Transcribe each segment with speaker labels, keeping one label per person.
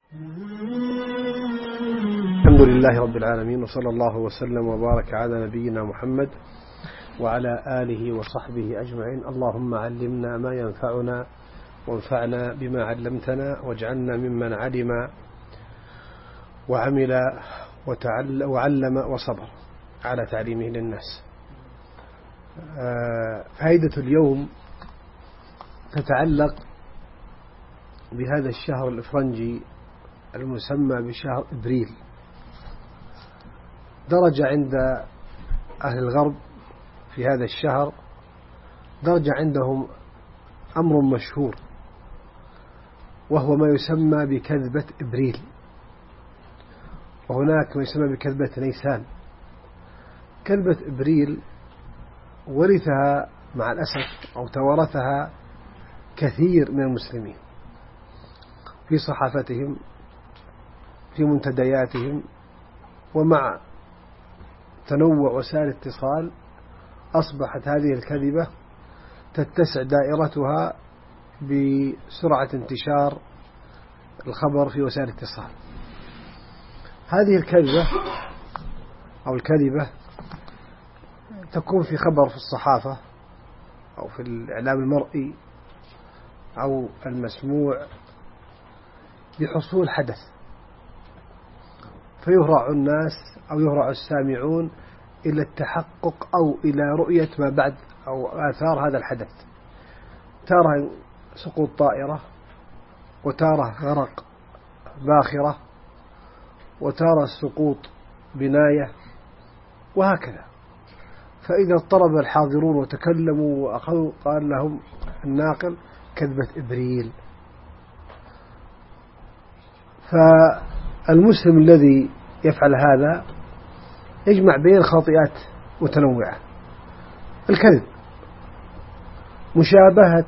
Speaker 1: الحمد لله رب العالمين، وصلى الله وسلم وبارك على نبينا محمد وعلى آله وصحبه أجمعين. اللهم علمنا ما ينفعنا وانفعنا بما علمتنا، واجعلنا ممن علم وعمل وعلم وصبر على تعليمه للناس. فائدة اليوم تتعلق بهذا الشهر الإفرنجي المسمى بشهر إبريل. درجة عند أهل الغرب في هذا الشهر، درجة عندهم أمر مشهور، وهو ما يسمى بكذبة إبريل، وهناك ما يسمى بكذبة نيسان. كذبة إبريل ورثها مع الأسف أو توارثها كثير من المسلمين في صحافتهم، في منتدياتهم، ومع تنوع وسائل الاتصال أصبحت هذه الكذبة تتسع دائرتها بسرعة انتشار الخبر في وسائل الاتصال. هذه الكذبة أو الكذبة تكون في خبر في الصحافة أو في الإعلام المرئي أو المسموع بحصول حدث، فيهرع الناس أو يهرع السامعون إلى التحقق أو إلى رؤية ما بعد أو آثار هذا الحدث. ترى سقوط طائرة، وترى غرق باخرة، وترى سقوط بناية، وهكذا. فإذا اضطرب الحاضرون وتكلموا وأخذوا، قال لهم الناقل كذبة إبريل. فالمسلم الذي يفعل هذا يجمع بين خاطئات متنوعة: الكذب، مشابهة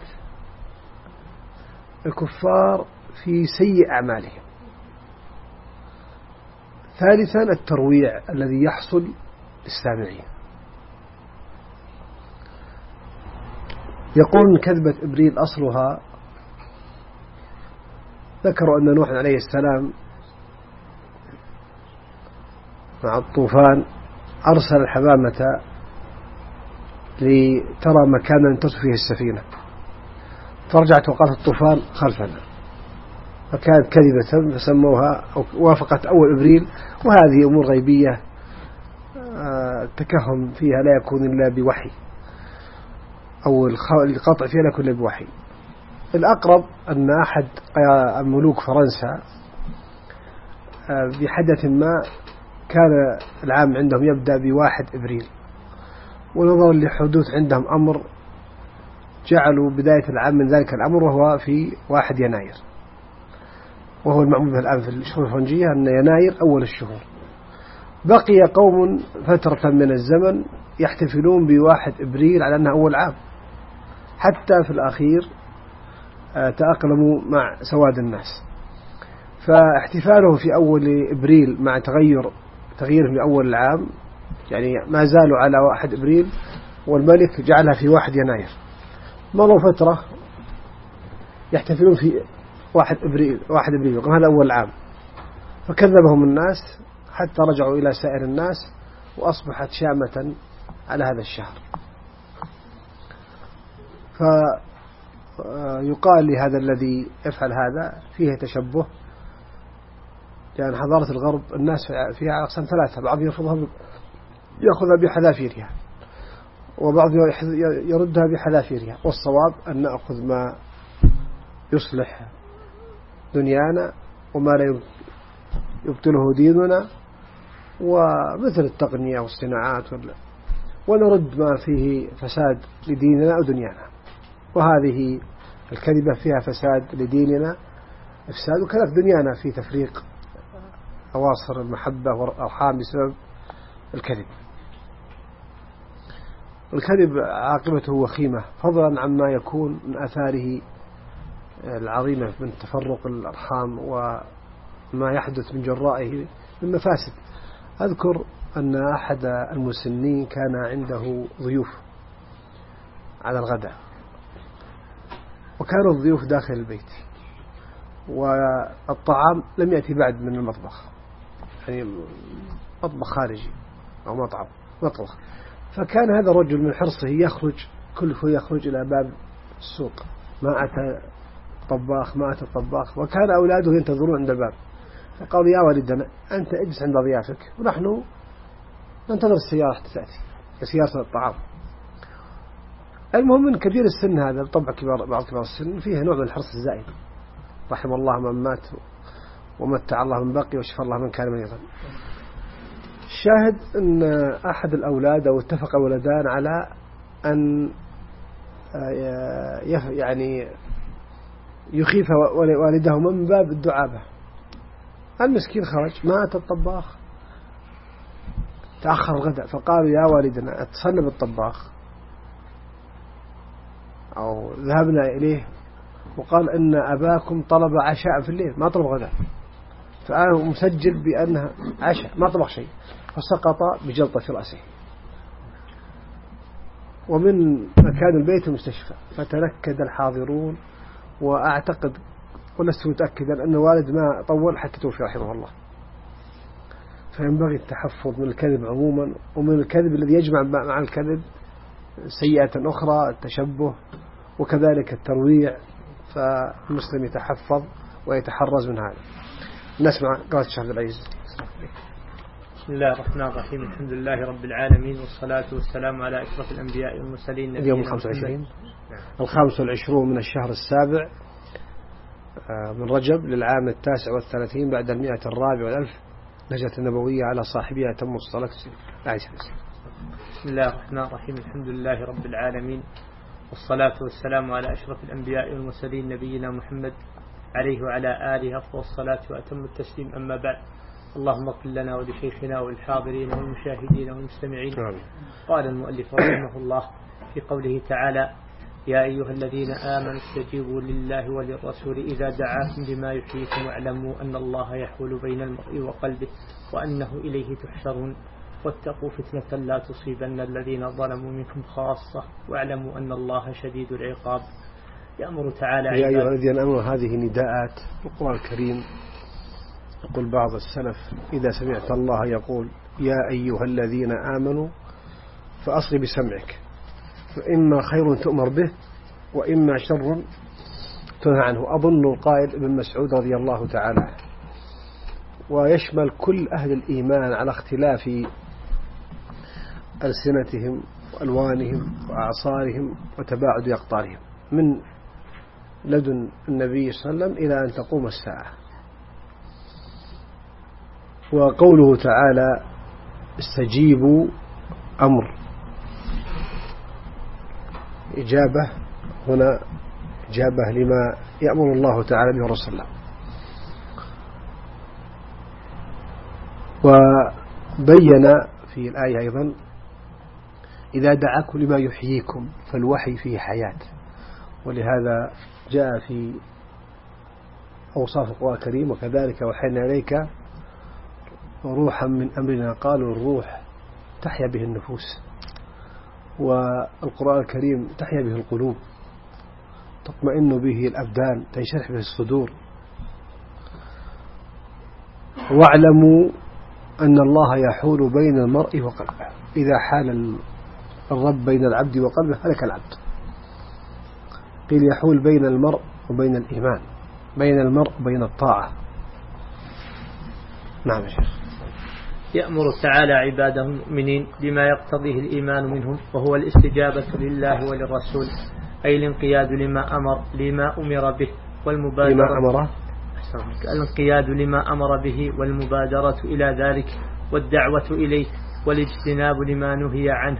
Speaker 1: الكفار في سيء أعمالهم، ثالثا الترويع الذي يحصل للسامعين. يقول كذبة إبريل أصلها، ذكروا أن نوح عليه السلام مع الطوفان أرسل الحمامة لترى مكانا تصف فيه السفينة، فرجعت وقالت الطوفان خلفنا، فكانت كذبة فسموها أو وافقت أول إبريل. وهذه أمور غيبية التكهن فيها لا يكون إلا بوحي، أو القطع فيها لا يكون إلا بوحي. الأقرب أن أحد ملوك فرنسا بحدث ما كان العام عندهم يبدأ ب1 إبريل، ونظرا لحدوث عندهم أمر جعلوا بداية العام من ذلك الأمر وهو في 1 يناير، وهو المعمول به الآن في الشهور الفرنجية أن يناير أول الشهور. بقي قوم فترة من الزمن يحتفلون ب1 إبريل على أنه أول عام، حتى في الأخير تأقلموا مع سواد الناس. فاحتفاله في أول إبريل مع تغيير في أول العام، يعني ما زالوا على 1 إبريل، والملك جعلها في 1 يناير. مروا فترة يحتفلون في 1 إبريل وقال هذا أول العام، فكذبهم الناس حتى رجعوا إلى سائر الناس، وأصبحت شامة على هذا الشهر. فيقال لهذا الذي يفعل هذا فيه تشبه، يعني حضارة الغرب الناس فيها أقسام 3: بعضهم يأخذها بحذافيرها، وبعضهم يردها بحذافيرها، والصواب أن نأخذ ما يصلح دنيانا وما لا يبطله ديننا، ومثل التقنية والصناعات، ونرد ما فيه فساد لديننا أو دنيانا. وهذه الكذبة فيها فساد لديننا، إفساد، وكذلك دنيانا في تفريق أواصر المحبة والأرحام بسبب الكذب. الكذب عاقبته وخيمة، فضلا عما يكون من آثاره العظيمة من تفرق الأرحام وما يحدث من جرائه من مفاسد. أذكر أن أحد المسنين كان عنده ضيوف على الغداء، وكانوا الضيوف داخل البيت، والطعام لم يأتي بعد من المطبخ، يعني مطبخ خارجي أو مطبخ. فكان هذا الرجل من حرصه يخرج كل شوي يخرج إلى باب السوق، ما أتى طباخ، وكان أولاده ينتظرون عند الباب. فقالوا يا والدنا أنت اجلس عند ضيافك ونحن ننتظر السيارة حتى تأتي، سيارة الطعام. المهم من كبير السن هذا طبعا بعض كبار السن فيها نوع من الحرص الزائد، رحم الله من مات ومتع الله من بقي وشفى الله من كان مريضا. الشاهد أن أحد الأولاد أو اتفق ولدان على أن يعني يخيف والدهما من باب الدعابة. المسكين خرج ما أتى الطباخ، تأخر الغداء، فقالوا يا والدنا اتصلنا بالطباخ أو ذهبنا إليه وقال إن أباكم طلب عشاء في الليل ما طلب غداء، فأنا مسجل بأنها عشاء ما طبخ شيء، فسقط بجلطة في رأسه، ومن مكان البيت المستشفى. فتنكد الحاضرون، وأعتقد ولست متأكدا أن الوالد ما طول حتى توفي رحمه الله. فينبغي التحفظ من الكذب عموما، ومن الكذب الذي يجمع مع الكذب سيئة أخرى التشبه، وكذلك الترويع. فالمسلم يتحفظ ويتحرز من هذا. نسمع قراءة الشيخ عبد العزيز.
Speaker 2: بسم الله الرحمن الرحيم. الحمد لله رب العالمين، والصلاة والسلام على أشرف الأنبياء والمرسلين.
Speaker 1: اليوم 25 25 من الشهر السابع من رجب للعام 39 بعد 104 الهجرة النبوية، على صاحبها تم الصلاة والسلام.
Speaker 2: بسم الله الرحمن الرحيم. الحمد لله رب العالمين، والصلاة والسلام على أشرف الأنبياء والمرسلين نبينا محمد عليه وعلى آله أفضل الصلاة وأتم التسليم. أما بعد، اللهم اغفر لنا ولشيخنا والحاضرين والمشاهدين والمستمعين. قال المؤلف رحمه الله في قوله تعالى: يا أيها الذين آمنوا استجيبوا لله وللرسول إذا دعاكم لما يحييكم واعلموا أن الله يحول بين المرء وقلبه وأنه إليه تحشرون واتقوا فتنة لا تصيبن الذين ظلموا منكم خاصة واعلموا أن الله شديد العقاب. يأمر تعالى
Speaker 1: يا أيها الذين آمنوا، هذه نداءات القرآن الكريم. يقول بعض السلف: إذا سمعت الله يقول يا أيها الذين آمنوا فأصغ بسمعك، فإما خير تؤمر به وإما شر تنهى عنه. أظن القائل ابن مسعود رضي الله تعالى عنه، ويشمل كل أهل الإيمان على اختلاف ألسنتهم وألوانهم وأعصارهم وتباعد أقطارهم من لدن النبي صلى الله عليه وسلم إلى أن تقوم الساعة. وقوله تعالى استجيبوا أمر، إجابة هنا إجابة لما يأمر الله تعالى به رسوله. وبين في الآية أيضا: إذا دعاكم لما يحييكم، فالوحي فيه حياة. ولهذا جاء في أوصاف القرآن الكريم: وكذلك وحينا إليك روحا من أمرنا. قالوا الروح تحيا به النفوس، والقرآن الكريم تحيا به القلوب، تطمئن به الأبدان، تنشرح به الصدور. واعلموا أن الله يحول بين المرء وقلبه، إذا حال الرب بين العبد وقلبه هلك العبد. قيل يحول بين المرء وبين الإيمان، بين المرء وبين الطاعة. نعم يا شيخ.
Speaker 2: يأمر تعالى عباده المؤمنين بما يقتضيه الإيمان منهم، وهو الاستجابة لله وللرسول، أي الانقياد لما أمر به والمبادرة الانقياد لما أمر به والمبادرة إلى ذلك والدعوة إليه والاجتناب لما نهي عنه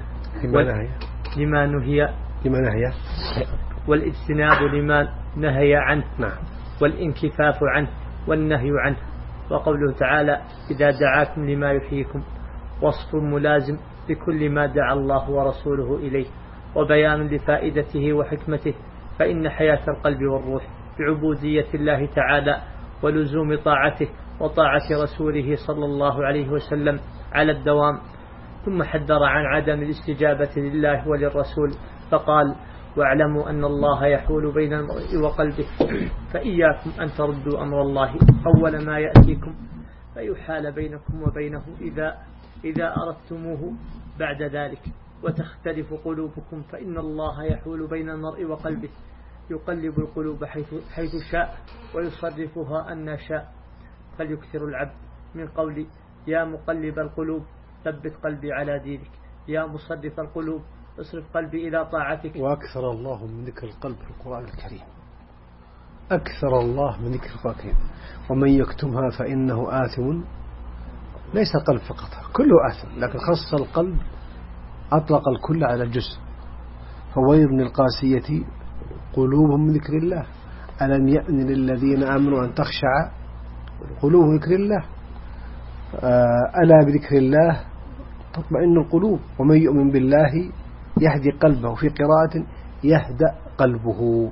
Speaker 2: والاجتناب لما نهي عنه والانكفاف عنه والنهي عنه. وقوله تعالى: إذا دعاكم لما يحييكم، وصف ملازم لكل ما دعا الله ورسوله إليه، وبيان لفائدته وحكمته. فإن حياة القلب والروح بعبودية الله تعالى ولزوم طاعته وطاعة رسوله صلى الله عليه وسلم على الدوام. ثم حذر عن عدم الاستجابة لله وللرسول فقال: واعلموا أن الله يحول بين المرء وقلبه، فإياكم أن تردوا أمر الله أول ما يأتيكم فيحال بينكم وبينه إذا أردتموه بعد ذلك، وتختلف قلوبكم، فإن الله يحول بين المرء وقلبه، يقلب القلوب حيث شاء ويصرفها أن شاء. فليكثر العبد من قول يا مقلب القلوب ثبت قلبي على دينك، يا مصرف القلوب اصرف قلبي إلى طاعتك.
Speaker 1: وأكثر الله من ذكر القلب في القرآن الكريم، أكثر الله من ذكر القلب الكريم. ومن يكتمها فإنه آثم، ليس القلب فقط، كله آثم، لكن خص القلب، أطلق الكل على الجزء. فويل للقاسية قلوبهم من ذكر الله، ألم يأن للذين آمنوا أن تخشع قلوبهم ذكر الله، ألا بذكر الله تطمئن القلوب، ومن يؤمن بالله يهدي قلبه، في قراءة يهدأ قلبه.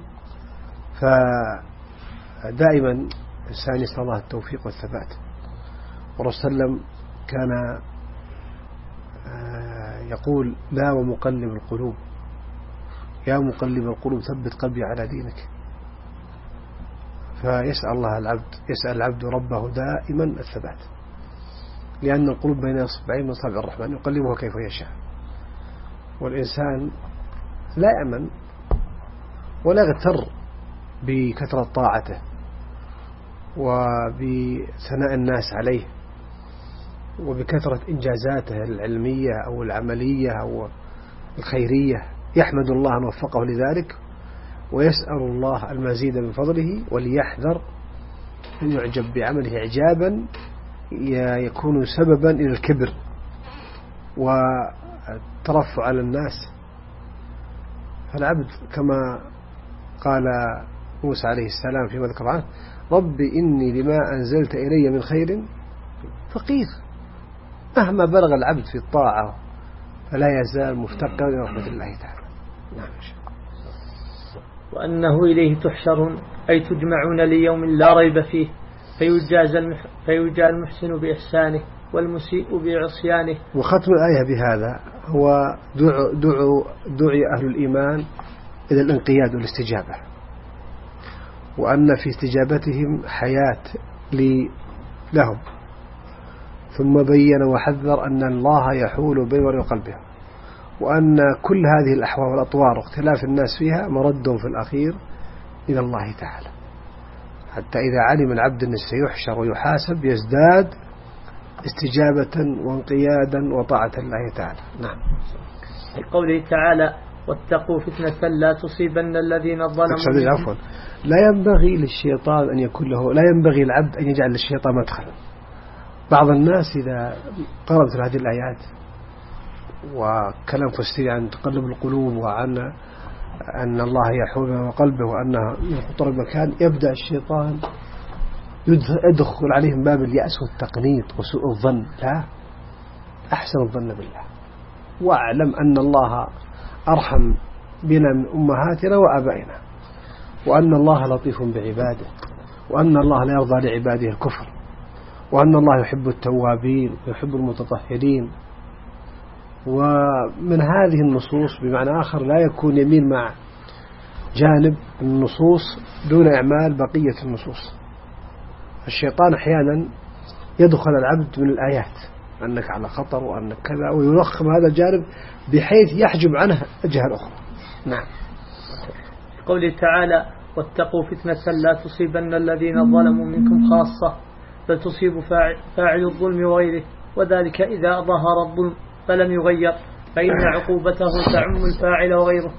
Speaker 1: فدائما الإنسان يسأل الله التوفيق والثبات. والرسول صلى الله عليه وسلم كان يقول لا ومقلب القلوب، يا مقلب القلوب ثبت قلبي على دينك. فيسأل الله يسأل العبد ربه دائما الثبات، لأن القلوب بين إصبعين من أصابع الرحمن يقلبها كيف يشاء. والإنسان لا يأمن ولا يغتر بكثرة طاعته وبثناء الناس عليه وبكثرة إنجازاته العلمية أو العملية أو الخيرية، يحمد الله أن وفقه لذلك ويسأل الله المزيد من فضله، وليحذر أن يعجب بعمله إعجابا يكون سببا إلى الكبر والترفع على الناس. فالعبد كما قال موسى عليه السلام فيما ذكر عنه رب إني لما أنزلت إلي من خير فقير. مهما بلغ العبد في الطاعة فلا يزال مفتقرا إلى رحمة الله تعالى. نعم.
Speaker 2: وأنه إليه تحشرون، أي تجمعون ليوم لا ريب فيه، فيجازى المحسن بإحسانه والمسيء بعصيانه.
Speaker 1: وختم الآية بهذا هو دعي أهل الإيمان إلى الانقياد والاستجابة، وأن في استجابتهم حياة لهم، ثم بين وحذر أن الله يحول بين المرء وقلبه، وأن كل هذه الأحوال والأطوار واختلاف الناس فيها مرد في الأخير إلى الله تعالى، حتى إذا علم العبد أنه سيحشر ويحاسب يزداد استجابة وانقيادا وطاعة الله تعالى. نعم.
Speaker 2: في قوله تعالى واتقوا فتنة لا تصيبن الذين ظلموا.
Speaker 1: عفوا، لا ينبغي للشيطان أن يكون له، لا ينبغي العبد أن يجعل للشيطان مدخلا. بعض الناس إذا قرأت هذه الآيات وكلام فسري عن تقلب القلوب وعن أن الله يحول وقلبه وأنه يخطر المكان، يبدأ الشيطان يدخل عليهم باب اليأس والتقنيط وسوء الظن. لا، أحسن الظن بالله، وأعلم أن الله أرحم بنا من أمهاتنا وآبائنا، وأن الله لطيف بعباده، وأن الله لا يرضى لعباده الكفر، وأن الله يحب التوابين ويحب المتطهرين. ومن هذه النصوص بمعنى آخر لا يكون يميل مع جانب النصوص دون إعمال بقية النصوص. الشيطان أحيانا يدخل العبد من الآيات أنك على خطر وأنك كذا، ويرخم هذا الجانب بحيث يحجب عنه الجهة الأخرى. نعم.
Speaker 2: قوله تعالى واتقوا فتنة لا تصيبن الذين ظلموا منكم خاصة، بل تصيب فاعل الظلم وغيره، وذلك إذا ظهر الظلم فلم يغير، فإن عقوبته تعم الفاعل وغيره.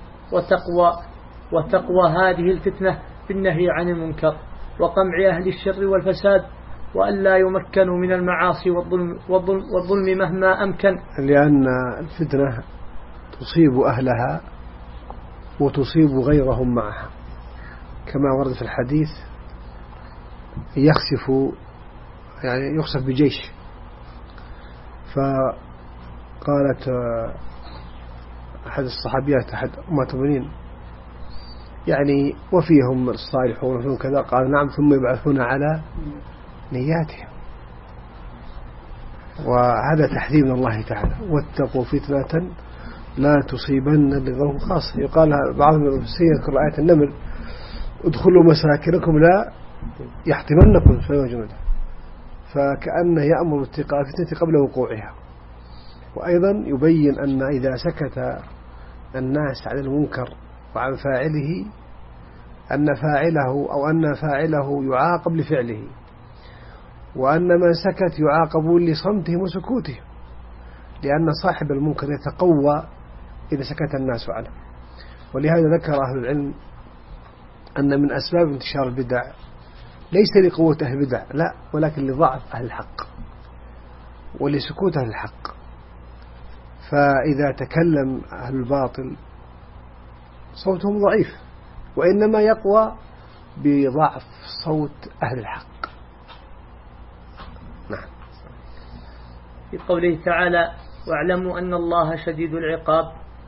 Speaker 2: وتقوى هذه الفتنة بالنهي عن المنكر وقمع أهل الشر والفساد، وأن لا يمكنوا من المعاصي والظلم مهما أمكن،
Speaker 1: لأن الفتنة تصيب أهلها وتصيب غيرهم معها، كما ورد في الحديث يخسف بجيش. فقالت أحد الصحابيات أحد أمهات المؤمنين يعني وفيهم الصالحون وفيهم كذا، قال نعم، ثم يبعثون على نياتهم. وهذا تحذير من الله تعالى، واتقوا فتنة لا تصيبن الذين خاصة. يقال بعضهم يذكر آية النمل ادخلوا مساكنكم لا يحتمنكم سوء جنوده، فكأنه يأمر باتقاء الفتنة قبل وقوعها. وأيضا يبين أن إذا سكت الناس عن المنكر وعن فاعله أن فاعله يعاقب لفعله، وأن من سكت يعاقبون لصمتهم وسكوتهم، لأن صاحب المنكر يتقوى إذا سكت الناس عنه. ولهذا ذكر أهل العلم أن من أسباب انتشار البدع ليس لقوة أهل البدع، لا، ولكن لضعف أهل الحق ولسكوت أهل الحق. فإذا تكلم أهل الباطل صوتهم ضعيف، وإنما يقوى بضعف صوت أهل الحق. نعم.
Speaker 2: في قوله تعالى: واعلموا أن الله شديد العقاب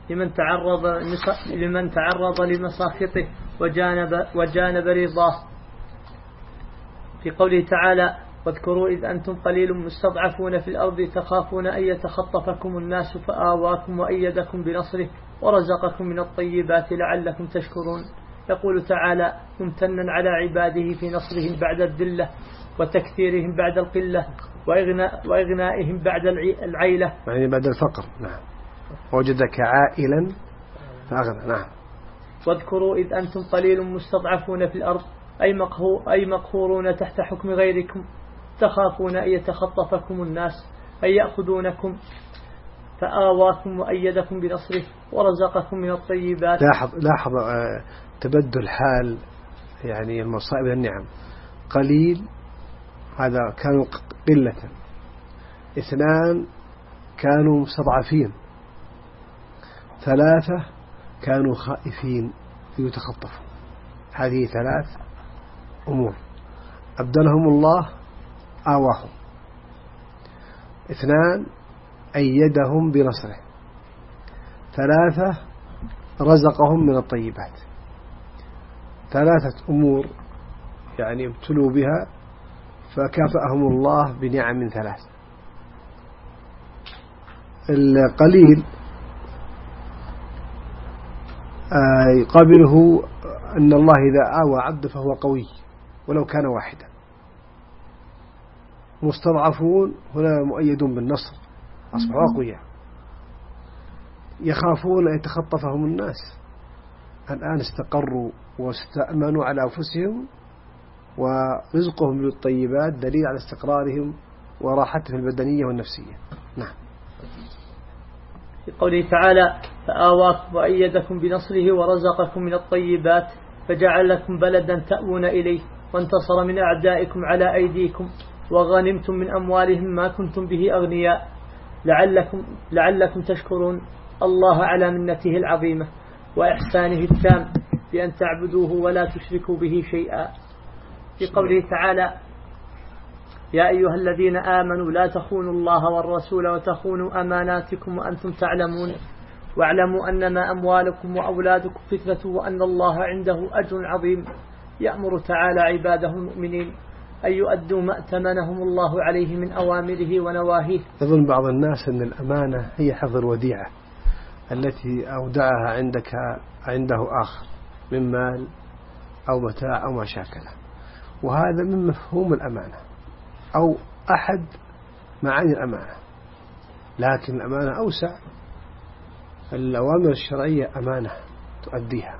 Speaker 2: لمن تعرض لمساخطه وجانب رضاه. في قوله تعالى: واذكروا إذ أنتم قليل مستضعفون في الأرض تخافون أن يتخطفكم الناس فآواكم وأيدكم بنصره ورزقكم من الطيبات لعلكم تشكرون. يقول تعالى ممتنا على عباده في نصرهم بعد الذلة وتكثيرهم بعد القلة وإغنائهم بعد العيلة،
Speaker 1: يعني بعد الفقر. نعم. وجدك عائلا فأغنى. نعم.
Speaker 2: واذكروا إذ أنتم قليل مستضعفون في الأرض أي مقهورون تحت حكم غيركم تخافون أن يتخطفكم الناس أن يأخذونكم فآواكم وأيدكم بنصره ورزقكم من الطيبات.
Speaker 1: لاحظ تبدل حال يعني المصائب النعم. قليل هذا كانوا قلة، 2 كانوا مستضعفين، 3 كانوا خائفين يتخطفوا. هذه 3 أمور أبدلهم الله آواهم. 2 أيدهم بنصره. 3 رزقهم من الطيبات. 3 أمور يعني ابتلوا بها فكافأهم الله بنعم 3. القليل يقابله أن الله إذا آوى عبد فهو قوي ولو كان واحدا. مستضعفون هنا مؤيدون بالنصر أصبحوا أقوياء، يخافون أن يتخطفهم الناس. الآن استقروا واستأمنوا على أنفسهم ورزقهم بالطيبات دليل على استقرارهم وراحتهم البدنية والنفسية. نعم.
Speaker 2: في قوله تعالى فآواكم وأيدكم بنصره ورزقكم من الطيبات فجعل لكم بلدا تأوون إليه وانتصر من أعدائكم على أيديكم وغنمتم من أموالهم ما كنتم به أغنياء لعلكم تشكرون الله على منته العظيمة وإحسانه التام بأن تعبدوه ولا تشركوا به شيئا. في قوله تعالى يا أيها الذين آمنوا لا تخونوا الله والرسول وتخونوا أماناتكم وأنتم تعلمون واعلموا أنما أموالكم وأولادكم فتنة وأن الله عنده أجر عظيم. يأمر تعالى عباده المؤمنين أن يؤدوا ما ائتمنهم الله عليه من أوامره ونواهيه.
Speaker 1: يظن بعض الناس أن الأمانة هي حفظ الوديعة التي أودعها عنده آخر من مال أو متاع أو ما شاكله، وهذا من مفهوم الأمانة أو أحد معاني الأمانة. لكن الأمانة أوسع. الأوامر الشرعية أمانة تؤديها،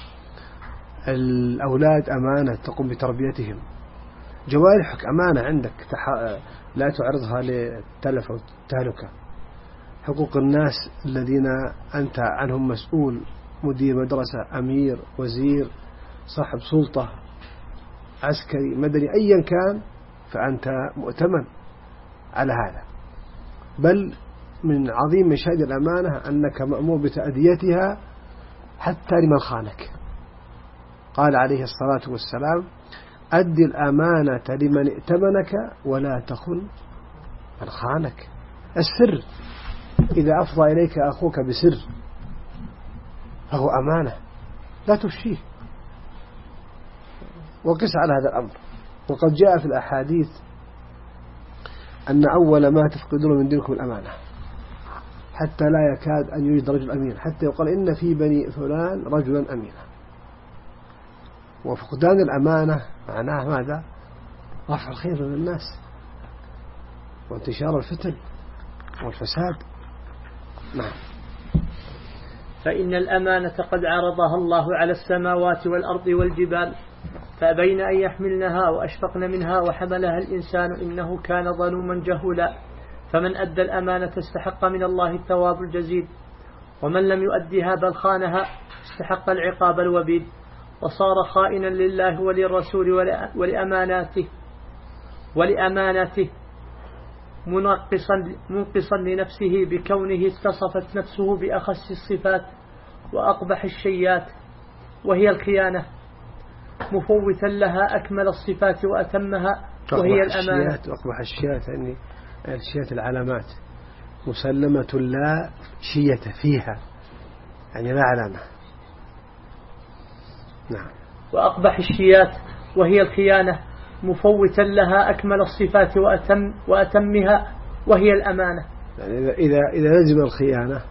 Speaker 1: الأولاد أمانة تقوم بتربيتهم، جوارحك أمانة عندك لا تعرضها للتلف أو التهلكة، حقوق الناس الذين أنت عنهم مسؤول، مدير مدرسة، أمير، وزير، صاحب سلطة، عسكري، مدني، أيا كان، فأنت مؤتمن على هذا. بل من عظيم مشاهد الأمانة أنك مأمور بتأديتها حتى لمن خانك. قال عليه الصلاة والسلام أدي الأمانة لمن ائتمنك ولا تخن من خانك. السر إذا أفضى إليك أخوك بسر فهو أمانة لا تفشيه. وقس على هذا الأمر. وقد جاء في الأحاديث أن أول ما تفقدون من دينكم الأمانة، حتى لا يكاد أن يوجد رجل أمين، حتى يقال إن في بني فلان رجلا أمينا. وفقدان الأمانة معناه ماذا؟ رفع الخير للناس وانتشار الفتن والفساد. نعم.
Speaker 2: فإن الأمانة قد عرضها الله على السماوات والأرض والجبال فأبين أن يحملنها وأشفقن منها وحملها الإنسان إنه كان ظلوما جهولا. فمن أدى الأمانة استحق من الله الثواب الجزيل، ومن لم يؤدها بل خانها استحق العقاب الوبيل، وصار خائنا لله وللرسول ولأمانته منقصا لنفسه بكونه اتصفت نفسه بأخس الصفات وأقبح الشيات وهي الخيانة، مفوتا لها أكمل الصفات وأتمها وهي الأمانة.
Speaker 1: وأقبح الشيات يعني الشيات العلامات مسلمة لا شية فيها، يعني لا علامة. نعم.
Speaker 2: وأقبح الشيات وهي الخيانة، مفوتا لها أكمل الصفات وأتمها وهي الأمانة.
Speaker 1: يعني إذا لزم الخيانة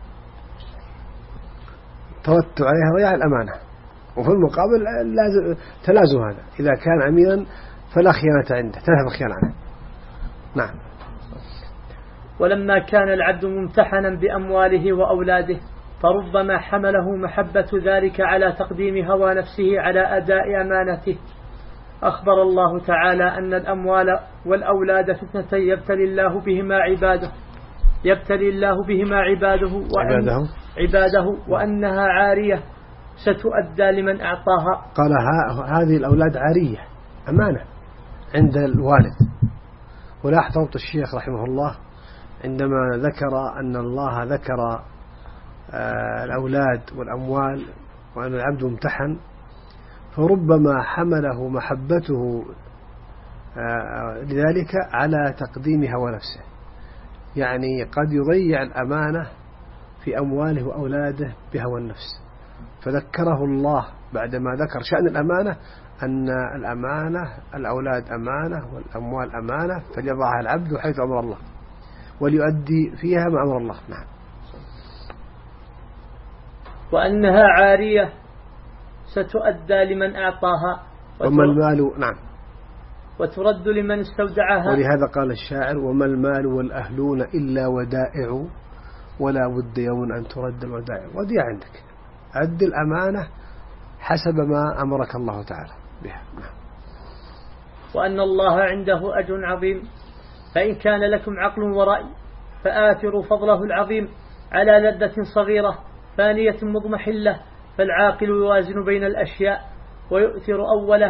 Speaker 1: ترتب عليها ضياع الأمانة، وفي المقابل تلازم هذا. إذا كان أمينا فلا خيانة عنده، تذهب الخيانة عنه. نعم.
Speaker 2: ولما كان العبد ممتحنا بأمواله وأولاده فربما حمله محبة ذلك على تقديم هوى نفسه على أداء أمانته. أخبر الله تعالى أن الأموال والأولاد فتنة يبتلي الله بهما عباده وأنها عارية ستؤدى لمن أعطاها.
Speaker 1: قال هذه الأولاد عارية أمانة عند الوالد. ولاحظ ضبط الشيخ رحمه الله عندما ذكر أن الله ذكر الأولاد والأموال وأن العبد ممتحن، فربما حمله محبته لذلك على تقديم هوى نفسه، يعني قد يضيع الأمانة في أمواله وأولاده بهوى النفس. فذكره الله بعدما ذكر شأن الأمانة أن الأمانة الأولاد أمانة والأموال أمانة، فليضعها العبد حيث أمر الله وليؤدي فيها ما أمر الله. نعم.
Speaker 2: وأنها عارية ستؤدى لمن أعطاها
Speaker 1: وما المال. نعم.
Speaker 2: وترد لمن استودعها.
Speaker 1: ولهذا قال الشاعر وما المال والأهلون إلا ودائع ولا بد يوم أن ترد الودائع. وديع عندك، أد الأمانة حسب ما أمرك الله تعالى بها. نعم.
Speaker 2: وأن الله عنده أجر عظيم، فإن كان لكم عقل ورأي فآثروا فضله العظيم على لذة صغيرة فانية مضمحلة. فالعاقل يوازن بين الأشياء ويؤثر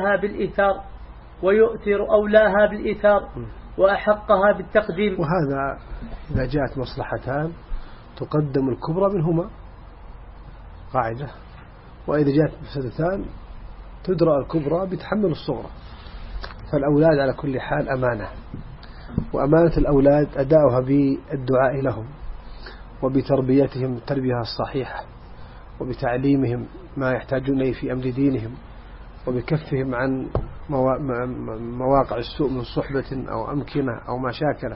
Speaker 2: أولاها بالإيثار وأحقها بالتقديم.
Speaker 1: وهذا إذا جاءت مصلحتان تقدم الكبرى منهما قاعدة، وإذا جاءت مفسدتان تدرأ الكبرى بتحمل الصغرى. فالأولاد على كل حال أمانة، وأمانة الأولاد أداؤها بالدعاء لهم وبتربيتهم التربية الصحيحة وبتعليمهم ما يحتاجون إليه في أمر دينهم وبكفهم عن مواقع السوء من صحبة أو أمكنة أو مشاكل،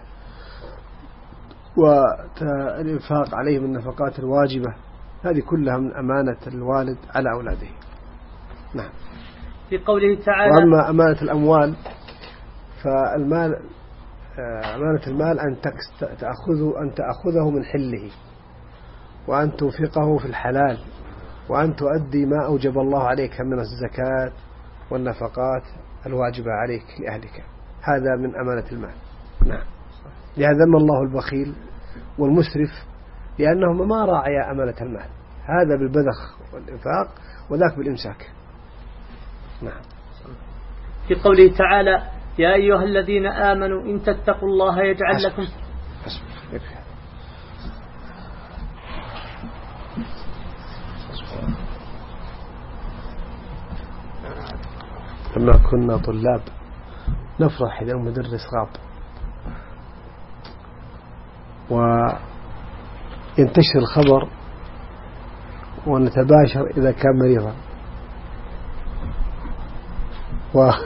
Speaker 1: والإنفاق عليهم النفقات الواجبة. هذه كلها من أمانة الوالد على أولاده. نعم.
Speaker 2: في قوله تعالى
Speaker 1: وأما أمانة الأموال فالمال أمانة المال أن تأخذه من حله، وأن تنفقه في الحلال، وأن تؤدي ما أوجب الله عليك من الزكاة والنفقات الواجبة عليك لأهلك. هذا من أمانة المال. نعم. لهذا ذم الله البخيل والمسرف لأنهما ما راعيا أمانة المال، هذا بالبذخ والإنفاق وذاك بالإمساك. نعم.
Speaker 2: في قوله تعالى يا أيها الذين آمنوا إن تتقوا الله يجعل لكم.
Speaker 1: لما كنا طلاب نفرح إذا المدرس غاب، وينتشر الخبر ونتباشر إذا كان مريضا، وقد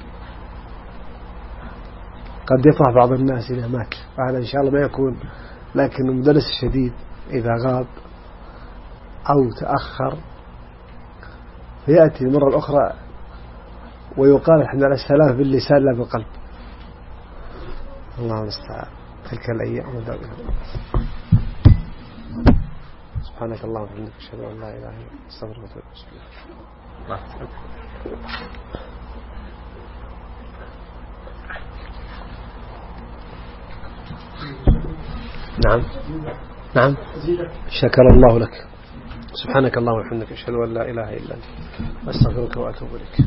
Speaker 1: يفرح بعض الناس إذا مات. وهذا إن شاء الله ما يكون لكن المدرس الشديد إذا غاب أو تأخر فيأتي المرة الأخرى ويقال الحمد لله السلام باللسان لا بالقلب. الله المستعان. تلك الأيام ودائما. سبحانك اللهم وبحمدك أشهد أن لا إله إلا أنت أستغفرك وأتوب إليك. نعم شكر الله لك. سبحانك اللهم وبحمدك أشهد أن لا إله إلا أنت أستغفرك وأتوب إليك.